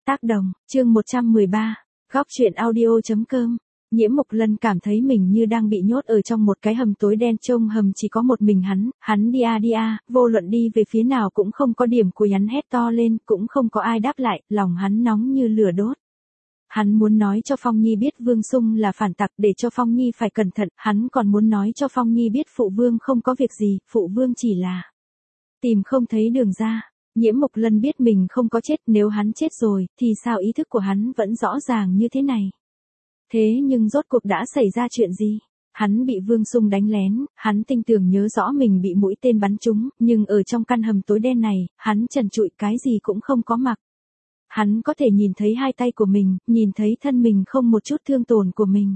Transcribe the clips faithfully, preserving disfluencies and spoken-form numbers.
Tác đồng, chương một trăm mười ba, góc truyện audio.com. Nhiễm Mộc Lân cảm thấy mình như đang bị nhốt ở trong một cái hầm tối đen, trong hầm chỉ có một mình hắn, hắn đi a đi a, vô luận đi về phía nào cũng không có điểm của hắn, hét to lên, cũng không có ai đáp lại, lòng hắn nóng như lửa đốt. Hắn muốn nói cho Phong Nhi biết Vương Sung là phản tặc, để cho Phong Nhi phải cẩn thận, hắn còn muốn nói cho Phong Nhi biết Phụ Vương không có việc gì, Phụ Vương chỉ là tìm không thấy đường ra. Nhiễm Mộc Lân biết mình không có chết, nếu hắn chết rồi, thì sao ý thức của hắn vẫn rõ ràng như thế này. Thế nhưng rốt cuộc đã xảy ra chuyện gì? Hắn bị Vương Sung đánh lén, hắn tinh tường nhớ rõ mình bị mũi tên bắn trúng, nhưng ở trong căn hầm tối đen này, hắn trần trụi cái gì cũng không có mặc. Hắn có thể nhìn thấy hai tay của mình, nhìn thấy thân mình không một chút thương tổn của mình.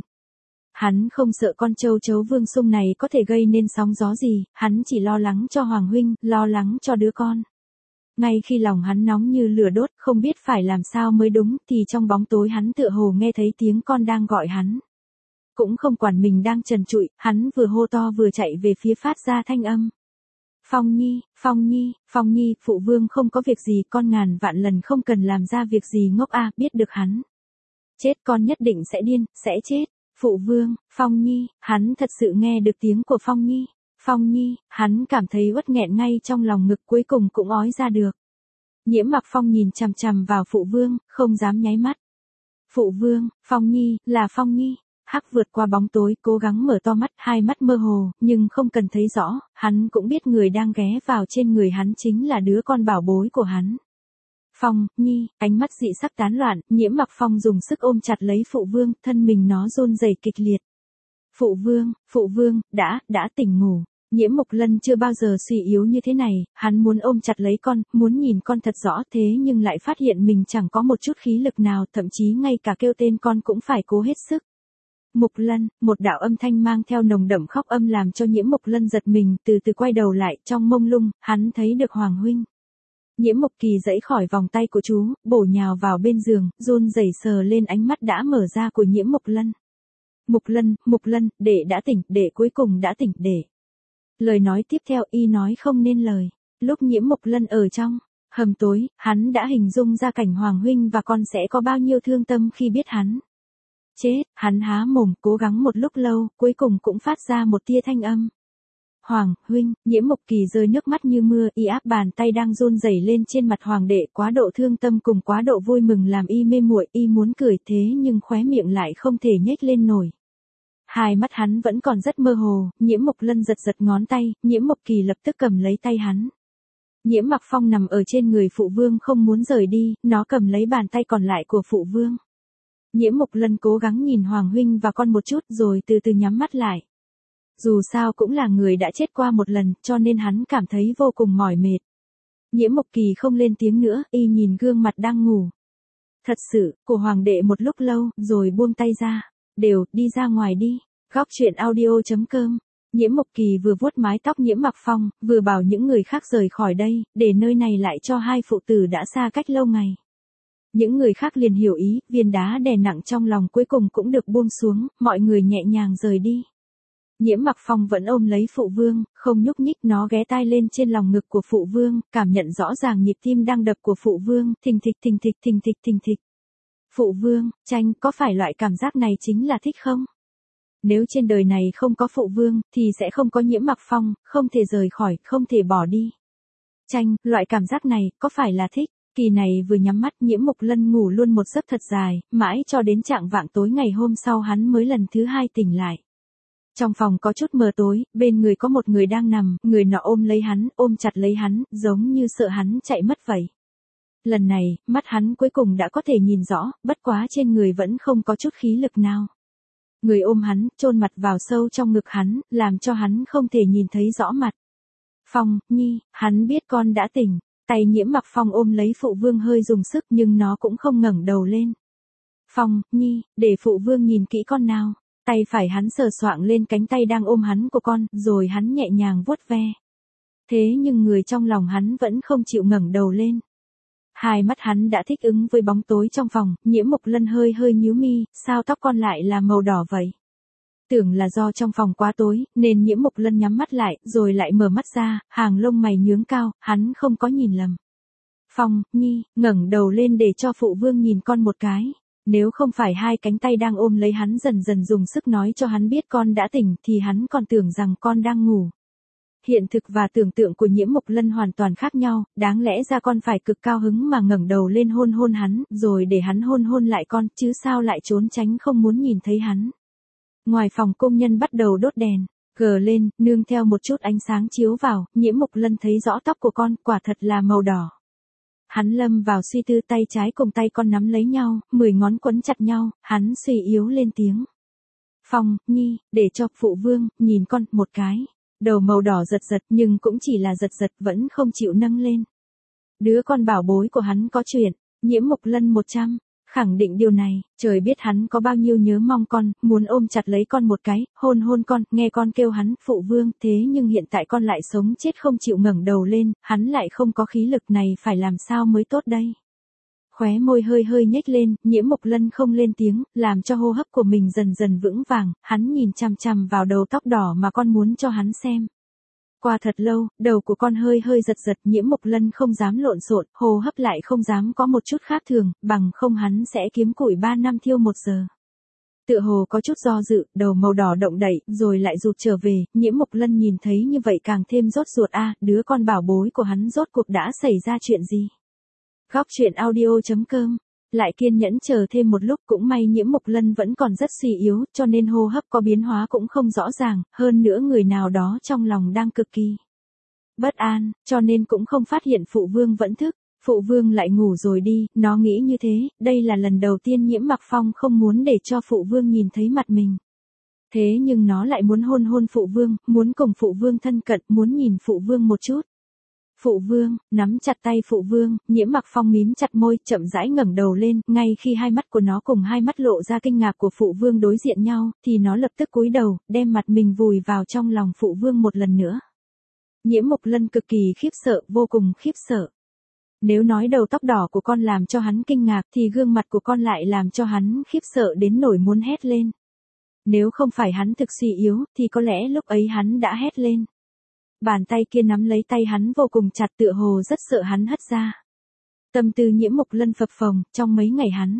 Hắn không sợ con châu chấu Vương Sung này có thể gây nên sóng gió gì, hắn chỉ lo lắng cho Hoàng huynh, lo lắng cho đứa con. Ngay khi lòng hắn nóng như lửa đốt, không biết phải làm sao mới đúng, thì trong bóng tối hắn tựa hồ nghe thấy tiếng con đang gọi hắn. Cũng không quản mình đang trần trụi, hắn vừa hô to vừa chạy về phía phát ra thanh âm. Phong Nhi, Phong Nhi, Phong Nhi, Phụ Vương không có việc gì, con ngàn vạn lần không cần làm ra việc gì ngốc a, biết được hắn chết con nhất định sẽ điên, sẽ chết. Phụ Vương, Phong Nhi, hắn thật sự nghe được tiếng của Phong Nhi. Phong Nhi, hắn cảm thấy uất nghẹn ngay trong lòng ngực, cuối cùng cũng ói ra được. Nhiễm Mặc Phong nhìn chằm chằm vào Phụ Vương, không dám nháy mắt. Phụ Vương, Phong Nhi, là Phong Nhi. Hắc vượt qua bóng tối, cố gắng mở to mắt, hai mắt mơ hồ, nhưng không cần thấy rõ, hắn cũng biết người đang ghé vào trên người hắn chính là đứa con bảo bối của hắn. Phong Nhi, ánh mắt dị sắc tán loạn, Nhiễm Mặc Phong dùng sức ôm chặt lấy Phụ Vương, thân mình nó run rẩy kịch liệt. Phụ Vương, Phụ Vương, đã, đã tỉnh ngủ. Nhiễm Mộc Lân chưa bao giờ suy yếu như thế này, hắn muốn ôm chặt lấy con, muốn nhìn con thật rõ, thế nhưng lại phát hiện mình chẳng có một chút khí lực nào, thậm chí ngay cả kêu tên con cũng phải cố hết sức. Mộc Lân, một đạo âm thanh mang theo nồng đậm khóc âm làm cho Nhiễm Mộc Lân giật mình, từ từ quay đầu lại, trong mông lung, hắn thấy được Hoàng huynh. Nhiễm Mộc Kỳ giãy khỏi vòng tay của chú, bổ nhào vào bên giường, run rẩy sờ lên ánh mắt đã mở ra của Nhiễm Mộc Lân. Mộc Lân, Mộc Lân, đệ đã tỉnh, đệ cuối cùng đã tỉnh, đệ. Lời nói tiếp theo y nói không nên lời. Lúc Nhiễm Mộc Lân ở trong hầm tối, hắn đã hình dung ra cảnh Hoàng huynh và con sẽ có bao nhiêu thương tâm khi biết hắn chết. Hắn há mồm, cố gắng một lúc lâu, cuối cùng cũng phát ra một tia thanh âm. Hoàng huynh. Nhiễm Mộc Kỳ rơi nước mắt như mưa, y áp bàn tay đang run rẩy lên trên mặt Hoàng đệ, quá độ thương tâm cùng quá độ vui mừng làm y mê muội, y muốn cười thế nhưng khóe miệng lại không thể nhếch lên nổi. Hai mắt hắn vẫn còn rất mơ hồ, Nhiễm Mộc Lân giật giật ngón tay, Nhiễm Mộc Kỳ lập tức cầm lấy tay hắn. Nhiễm Mặc Phong nằm ở trên người Phụ Vương không muốn rời đi, nó cầm lấy bàn tay còn lại của Phụ Vương. Nhiễm Mộc Lân cố gắng nhìn Hoàng huynh và con một chút rồi từ từ nhắm mắt lại. Dù sao cũng là người đã chết qua một lần, cho nên hắn cảm thấy vô cùng mỏi mệt. Nhiễm Mộc Kỳ không lên tiếng nữa, y nhìn gương mặt đang ngủ thật sự của Hoàng đệ một lúc lâu, rồi buông tay ra. Đều, đi ra ngoài đi. Góc truyện audio.com. Nhiễm Mộc Kỳ vừa vuốt mái tóc Nhiễm Mặc Phong, vừa bảo những người khác rời khỏi đây, để nơi này lại cho hai phụ tử đã xa cách lâu ngày. Những người khác liền hiểu ý, viên đá đè nặng trong lòng cuối cùng cũng được buông xuống, mọi người nhẹ nhàng rời đi. Nhiễm Mặc Phong vẫn ôm lấy Phụ Vương, không nhúc nhích, nó ghé tai lên trên lòng ngực của Phụ Vương, cảm nhận rõ ràng nhịp tim đang đập của Phụ Vương, thình thịch thình thịch thình thịch thình thịch. Phụ Vương, Tranh, có phải loại cảm giác này chính là thích không? Nếu trên đời này không có Phụ Vương, thì sẽ không có Nhiễm Mặc Phong, không thể rời khỏi, không thể bỏ đi. Tranh, loại cảm giác này, có phải là thích? Kỳ này vừa nhắm mắt, Nhiễm Mộc Lân ngủ luôn một giấc thật dài, mãi cho đến chạng vạng tối ngày hôm sau hắn mới lần thứ hai tỉnh lại. Trong phòng có chút mờ tối, bên người có một người đang nằm, người nọ ôm lấy hắn, ôm chặt lấy hắn, giống như sợ hắn chạy mất vậy. Lần này, mắt hắn cuối cùng đã có thể nhìn rõ, bất quá trên người vẫn không có chút khí lực nào. Người ôm hắn, chôn mặt vào sâu trong ngực hắn, làm cho hắn không thể nhìn thấy rõ mặt. Phong Nhi, hắn biết con đã tỉnh. Tay Nhiễm Mặc Phong ôm lấy Phụ Vương hơi dùng sức nhưng nó cũng không ngẩng đầu lên. Phong Nhi, để Phụ Vương nhìn kỹ con nào. Tay phải hắn sờ soạng lên cánh tay đang ôm hắn của con, rồi hắn nhẹ nhàng vuốt ve. Thế nhưng người trong lòng hắn vẫn không chịu ngẩng đầu lên. Hai mắt hắn đã thích ứng với bóng tối trong phòng, Nhiễm Mộc Lân hơi hơi nhíu mi, sao tóc con lại là màu đỏ vậy? Tưởng là do trong phòng quá tối, nên Nhiễm Mộc Lân nhắm mắt lại, rồi lại mở mắt ra, hàng lông mày nhướng cao, hắn không có nhìn lầm. Phong, Nhi, ngẩng đầu lên để cho phụ vương nhìn con một cái. Nếu không phải hai cánh tay đang ôm lấy hắn dần dần dùng sức nói cho hắn biết con đã tỉnh thì hắn còn tưởng rằng con đang ngủ. Hiện thực và tưởng tượng của Nhiễm Mộc Lân hoàn toàn khác nhau, đáng lẽ ra con phải cực cao hứng mà ngẩng đầu lên hôn hôn hắn, rồi để hắn hôn hôn lại con, chứ sao lại trốn tránh không muốn nhìn thấy hắn. Ngoài phòng công nhân bắt đầu đốt đèn, gờ lên, nương theo một chút ánh sáng chiếu vào, Nhiễm Mộc Lân thấy rõ tóc của con, quả thật là màu đỏ. Hắn lâm vào suy tư, tay trái cùng tay con nắm lấy nhau, mười ngón quấn chặt nhau, hắn suy yếu lên tiếng. Phong, Nhi, để cho phụ vương, nhìn con, một cái. Đầu màu đỏ giật giật nhưng cũng chỉ là giật giật vẫn không chịu nâng lên. Đứa con bảo bối của hắn có chuyện, Nhiễm Mộc Lân một trăm, khẳng định điều này, trời biết hắn có bao nhiêu nhớ mong con, muốn ôm chặt lấy con một cái, hôn hôn con, nghe con kêu hắn, phụ vương, thế nhưng hiện tại con lại sống chết không chịu ngẩng đầu lên, hắn lại không có khí lực này phải làm sao mới tốt đây. Khóe môi hơi hơi nhếch lên, Nhiễm Mộc Lân không lên tiếng, làm cho hô hấp của mình dần dần vững vàng, hắn nhìn chằm chằm vào đầu tóc đỏ mà con muốn cho hắn xem. Qua thật lâu, đầu của con hơi hơi giật giật, Nhiễm Mộc Lân không dám lộn xộn, hô hấp lại không dám có một chút khác thường, bằng không hắn sẽ kiếm củi ba năm thiêu một giờ. Tựa hồ có chút do dự, đầu màu đỏ động đậy, rồi lại rụt trở về, Nhiễm Mộc Lân nhìn thấy như vậy càng thêm rốt ruột a, à, đứa con bảo bối của hắn rốt cuộc đã xảy ra chuyện gì. Góc truyện audio chấm com. Lại kiên nhẫn chờ thêm một lúc, cũng may Nhiễm Mộc Lân vẫn còn rất suy yếu, cho nên hô hấp có biến hóa cũng không rõ ràng, hơn nữa người nào đó trong lòng đang cực kỳ bất an, cho nên cũng không phát hiện phụ vương vẫn thức. Phụ vương lại ngủ rồi đi, nó nghĩ như thế, đây là lần đầu tiên Nhiễm Mặc Phong không muốn để cho phụ vương nhìn thấy mặt mình. Thế nhưng nó lại muốn hôn hôn phụ vương, muốn cùng phụ vương thân cận, muốn nhìn phụ vương một chút. Phụ vương, nắm chặt tay phụ vương, Nhiễm Mặc Phong mím chặt môi, chậm rãi ngẩng đầu lên, ngay khi hai mắt của nó cùng hai mắt lộ ra kinh ngạc của phụ vương đối diện nhau, thì nó lập tức cúi đầu, đem mặt mình vùi vào trong lòng phụ vương một lần nữa. Nhiễm Mộc Lân cực kỳ khiếp sợ, vô cùng khiếp sợ. Nếu nói đầu tóc đỏ của con làm cho hắn kinh ngạc thì gương mặt của con lại làm cho hắn khiếp sợ đến nỗi muốn hét lên. Nếu không phải hắn thực suy yếu thì có lẽ lúc ấy hắn đã hét lên. Bàn tay kia nắm lấy tay hắn vô cùng chặt, tựa hồ rất sợ hắn hất ra. Tâm tư Nhiễm Mộc Lân phập phồng, trong mấy ngày hắn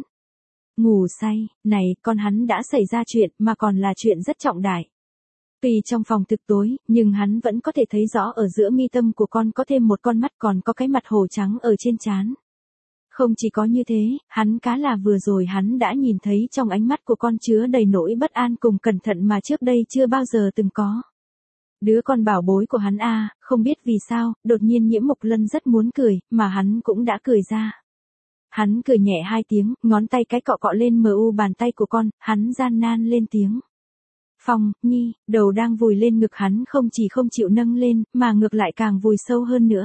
ngủ say, này, con hắn đã xảy ra chuyện, mà còn là chuyện rất trọng đại. Tuy trong phòng thực tối, nhưng hắn vẫn có thể thấy rõ ở giữa mi tâm của con có thêm một con mắt, còn có cái mặt hồ trắng ở trên trán. Không chỉ có như thế, hắn cá là vừa rồi hắn đã nhìn thấy trong ánh mắt của con chứa đầy nỗi bất an cùng cẩn thận mà trước đây chưa bao giờ từng có. Đứa con bảo bối của hắn a, à, không biết vì sao, đột nhiên Nhiễm Mộc Lân rất muốn cười, mà hắn cũng đã cười ra. Hắn cười nhẹ hai tiếng, ngón tay cái cọ cọ lên mờ u bàn tay của con, hắn gian nan lên tiếng. Phong, Nhi, đầu đang vùi lên ngực hắn không chỉ không chịu nâng lên, mà ngược lại càng vùi sâu hơn nữa.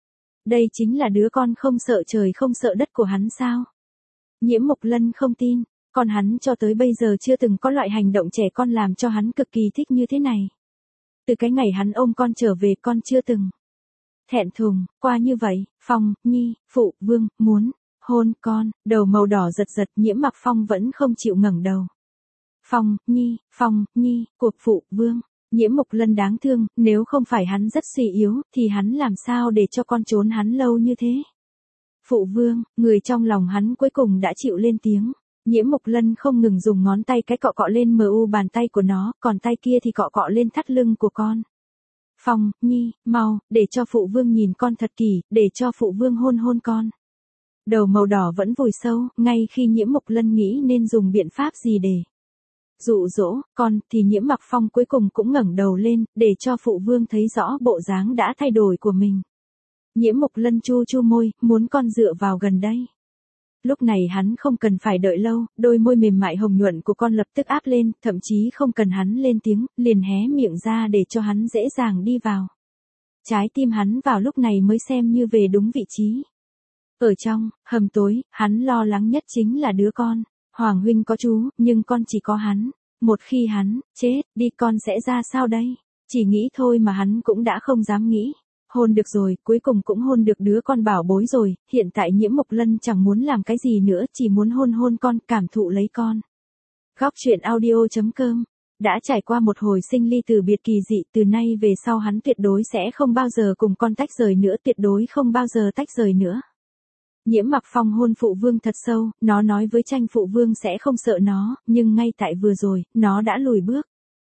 Đây chính là đứa con không sợ trời không sợ đất của hắn sao? Nhiễm Mộc Lân không tin, con hắn cho tới bây giờ chưa từng có loại hành động trẻ con làm cho hắn cực kỳ thích như thế này. Từ cái ngày hắn ôm con trở về con chưa từng thẹn thùng qua như vậy. Phong, Nhi, phụ vương, muốn hôn con, đầu màu đỏ giật giật, Nhiễm Mặc Phong vẫn không chịu ngẩng đầu. Phong, Nhi, Phong, Nhi, cuộc phụ vương. Nhiễm Mộc Lân đáng thương, nếu không phải hắn rất suy yếu, thì hắn làm sao để cho con trốn hắn lâu như thế. Phụ vương, người trong lòng hắn cuối cùng đã chịu lên tiếng. Nhiễm Mộc Lân không ngừng dùng ngón tay cái cọ cọ lên mờ u bàn tay của nó, còn tay kia thì cọ cọ lên thắt lưng của con. Phong, Nhi, mau, để cho phụ vương nhìn con thật kỹ, để cho phụ vương hôn hôn con. Đầu màu đỏ vẫn vùi sâu, ngay khi Nhiễm Mộc Lân nghĩ nên dùng biện pháp gì để dụ dỗ con, thì Nhiễm Mặc Phong cuối cùng cũng ngẩng đầu lên, để cho phụ vương thấy rõ bộ dáng đã thay đổi của mình. Nhiễm Mộc Lân chu chu môi, muốn con dựa vào gần đây. Lúc này hắn không cần phải đợi lâu, đôi môi mềm mại hồng nhuận của con lập tức áp lên, thậm chí không cần hắn lên tiếng, liền hé miệng ra để cho hắn dễ dàng đi vào. Trái tim hắn vào lúc này mới xem như về đúng vị trí. Ở trong hầm tối, hắn lo lắng nhất chính là đứa con. Hoàng huynh có chú, nhưng con chỉ có hắn. Một khi hắn chết đi con sẽ ra sao đây? Chỉ nghĩ thôi mà hắn cũng đã không dám nghĩ. Hôn được rồi, cuối cùng cũng hôn được đứa con bảo bối rồi, hiện tại Nhiễm Mộc Lân chẳng muốn làm cái gì nữa, chỉ muốn hôn hôn con, cảm thụ lấy con. Góc truyện audio chấm com. Đã trải qua một hồi sinh ly từ biệt kỳ dị, từ nay về sau hắn tuyệt đối sẽ không bao giờ cùng con tách rời nữa, tuyệt đối không bao giờ tách rời nữa. Nhiễm Mặc Phong hôn phụ vương thật sâu, nó nói với tranh phụ vương sẽ không sợ nó, nhưng ngay tại vừa rồi, nó đã lùi bước.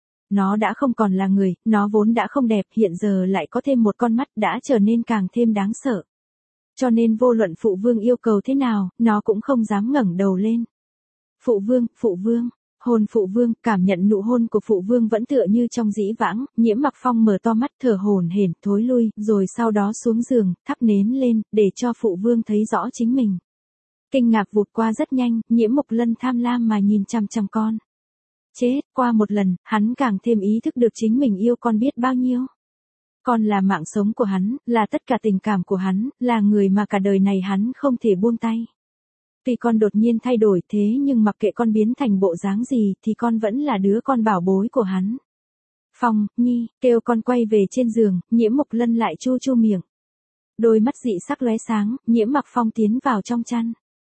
Nó đã không còn là người, nó vốn đã không đẹp, hiện giờ lại có thêm một con mắt đã trở nên càng thêm đáng sợ. Cho nên vô luận phụ vương yêu cầu thế nào, nó cũng không dám ngẩng đầu lên. Phụ vương, phụ vương, hôn phụ vương, cảm nhận nụ hôn của phụ vương vẫn tựa như trong dĩ vãng, Nhiễm Mặc Phong mở to mắt thở hổn hển, thối lui, rồi sau đó xuống giường, thắp nến lên, để cho phụ vương thấy rõ chính mình. Kinh ngạc vụt qua rất nhanh, Nhiễm Mộc Lân tham lam mà nhìn chằm chằm con. Chết, qua một lần, hắn càng thêm ý thức được chính mình yêu con biết bao nhiêu. Con là mạng sống của hắn, là tất cả tình cảm của hắn, là người mà cả đời này hắn không thể buông tay. Tuy con đột nhiên thay đổi thế nhưng mặc kệ con biến thành bộ dáng gì thì con vẫn là đứa con bảo bối của hắn. Phong, Nhi, kêu con quay về trên giường, Nhiễm Mộc Lân lại chu chu miệng. Đôi mắt dị sắc lóe sáng, Nhiễm Mặc Phong tiến vào trong chăn.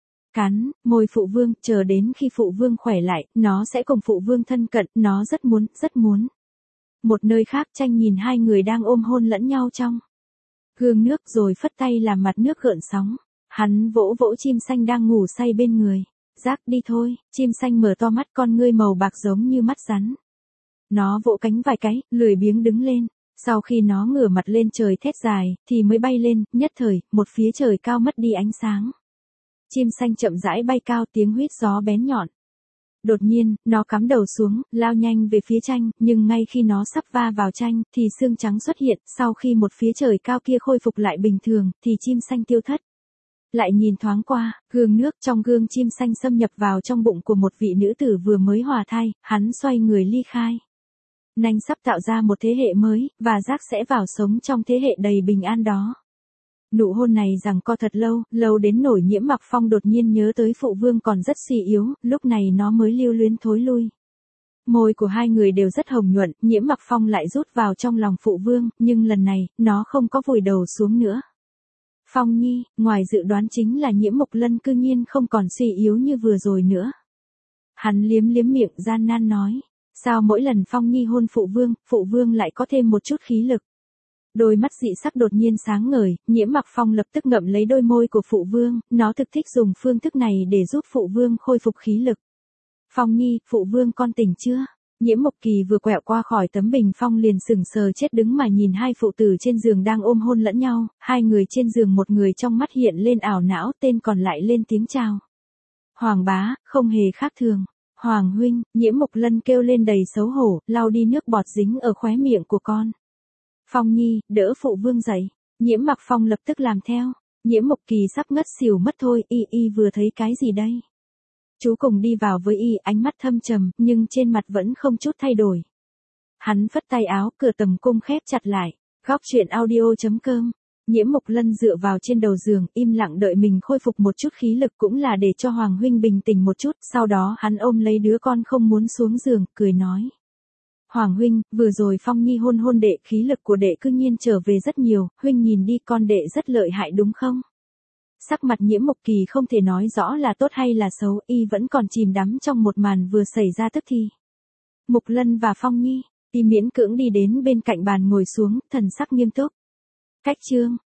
Cắn, môi phụ vương, chờ đến khi phụ vương khỏe lại, nó sẽ cùng phụ vương thân cận, nó rất muốn, rất muốn. Một nơi khác tranh nhìn hai người đang ôm hôn lẫn nhau trong gương nước rồi phất tay làm mặt nước gợn sóng. Hắn vỗ vỗ chim xanh đang ngủ say bên người. Giác đi thôi, chim xanh mở to mắt con ngươi màu bạc giống như mắt rắn. Nó vỗ cánh vài cái, lười biếng đứng lên. Sau khi nó ngửa mặt lên trời thét dài, thì mới bay lên, nhất thời, một phía trời cao mất đi ánh sáng. Chim xanh chậm rãi bay cao tiếng huýt gió bén nhọn. Đột nhiên, nó cắm đầu xuống, lao nhanh về phía tranh, nhưng ngay khi nó sắp va vào tranh, thì xương trắng xuất hiện, sau khi một phía trời cao kia khôi phục lại bình thường, thì chim xanh tiêu thất. Lại nhìn thoáng qua, gương nước trong gương chim xanh xâm nhập vào trong bụng của một vị nữ tử vừa mới hòa thai, hắn xoay người ly khai. Nanh sắp tạo ra một thế hệ mới, và Giác sẽ vào sống trong thế hệ đầy bình an đó. Nụ hôn này giằng co thật lâu, lâu đến nổi Nhiễm Mặc Phong đột nhiên nhớ tới phụ vương còn rất suy yếu, lúc này nó mới lưu luyến thối lui. Môi của hai người đều rất hồng nhuận, Nhiễm Mặc Phong lại rút vào trong lòng phụ vương, nhưng lần này, nó không có vùi đầu xuống nữa. Phong Nhi, ngoài dự đoán chính là Nhiễm Mộc Lân cư nhiên không còn suy yếu như vừa rồi nữa. Hắn liếm liếm miệng gian nan nói, sao mỗi lần Phong Nhi hôn phụ vương, phụ vương lại có thêm một chút khí lực. Đôi mắt dị sắc đột nhiên sáng ngời, Nhiễm Mặc Phong lập tức ngậm lấy đôi môi của phụ vương, nó thực thích dùng phương thức này để giúp phụ vương khôi phục khí lực. Phong Nhi, phụ vương con tỉnh chưa? Nhiễm Mộc Kỳ vừa quẹo qua khỏi tấm bình phong liền sững sờ chết đứng mà nhìn hai phụ tử trên giường đang ôm hôn lẫn nhau, hai người trên giường một người trong mắt hiện lên ảo não, tên còn lại lên tiếng chào. Hoàng bá, không hề khác thường. Hoàng huynh, Nhiễm Mộc Lân kêu lên đầy xấu hổ, lau đi nước bọt dính ở khóe miệng của con. Phong Nhi, đỡ phụ vương dậy. Nhiễm Mặc Phong lập tức làm theo. Nhiễm Mộc Kỳ sắp ngất xỉu mất thôi, y y vừa thấy cái gì đây? Chú cùng đi vào với y, ánh mắt thâm trầm, nhưng trên mặt vẫn không chút thay đổi. Hắn phất tay áo, cửa tầm cung khép chặt lại. Góc truyện audio chấm com. Nhiễm Mộc Lân dựa vào trên đầu giường, im lặng đợi mình khôi phục một chút khí lực cũng là để cho Hoàng huynh bình tĩnh một chút, sau đó hắn ôm lấy đứa con không muốn xuống giường, cười nói. Hoàng huynh, vừa rồi Phong Nhi hôn hôn đệ, khí lực của đệ cư nhiên trở về rất nhiều, huynh nhìn đi con đệ rất lợi hại đúng không? Sắc mặt Nhiễm Mộc Kỳ không thể nói rõ là tốt hay là xấu, y vẫn còn chìm đắm trong một màn vừa xảy ra tức thì. Mộc Lân và Phong Nhi, y miễn cưỡng đi đến bên cạnh bàn ngồi xuống, thần sắc nghiêm túc. Cách chương